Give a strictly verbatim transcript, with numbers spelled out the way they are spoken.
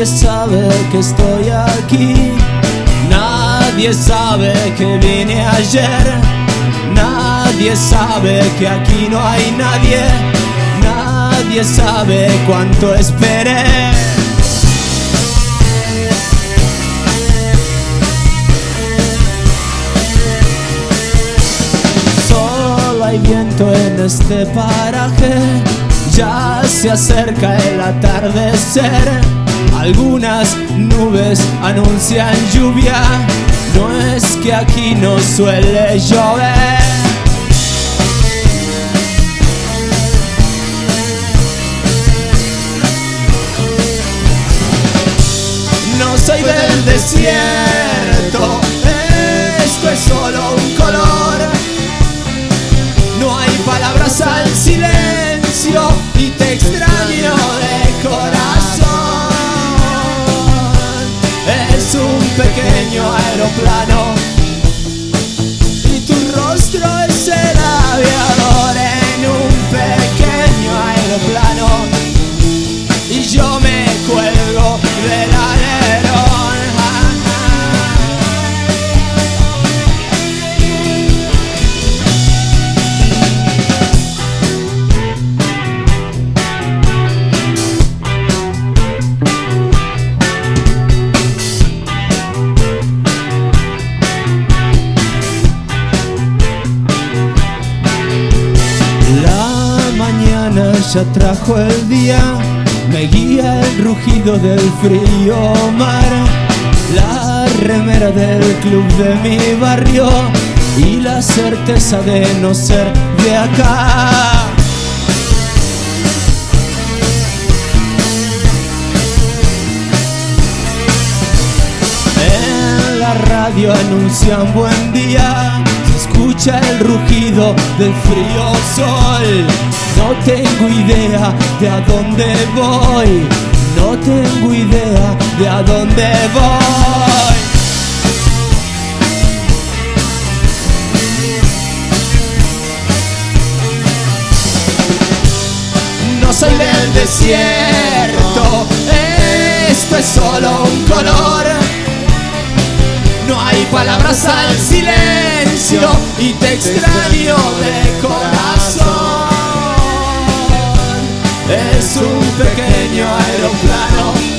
Nadie sabe que estoy aquí, nadie sabe que vine ayer, nadie sabe que aquí no hay nadie, nadie sabe cuánto esperé. Solo hay viento en este paraje, ya se acerca el atardecer. Algunas nubes anuncian lluvia, no es que aquí no suele llover. No soy del desierto, esto es solo un color. No hay palabras al silencio y te extraño de corazón. Es un pequeño aeroplano y tu rostro es el aviador en un pequeño aeroplano y yo me cuelgo del alerón. Ya trajo el día, me guía el rugido del frío mar, la remera del club de mi barrio y la certeza de no ser de acá. En la radio anuncian buen día, se escucha el rugido del frío sol. No tengo idea de a dónde voy, no tengo idea de a dónde voy. No soy del desierto, esto es solo un color. No hay palabras al silencio y te extraño de corazón. Es un pequeño aeroplano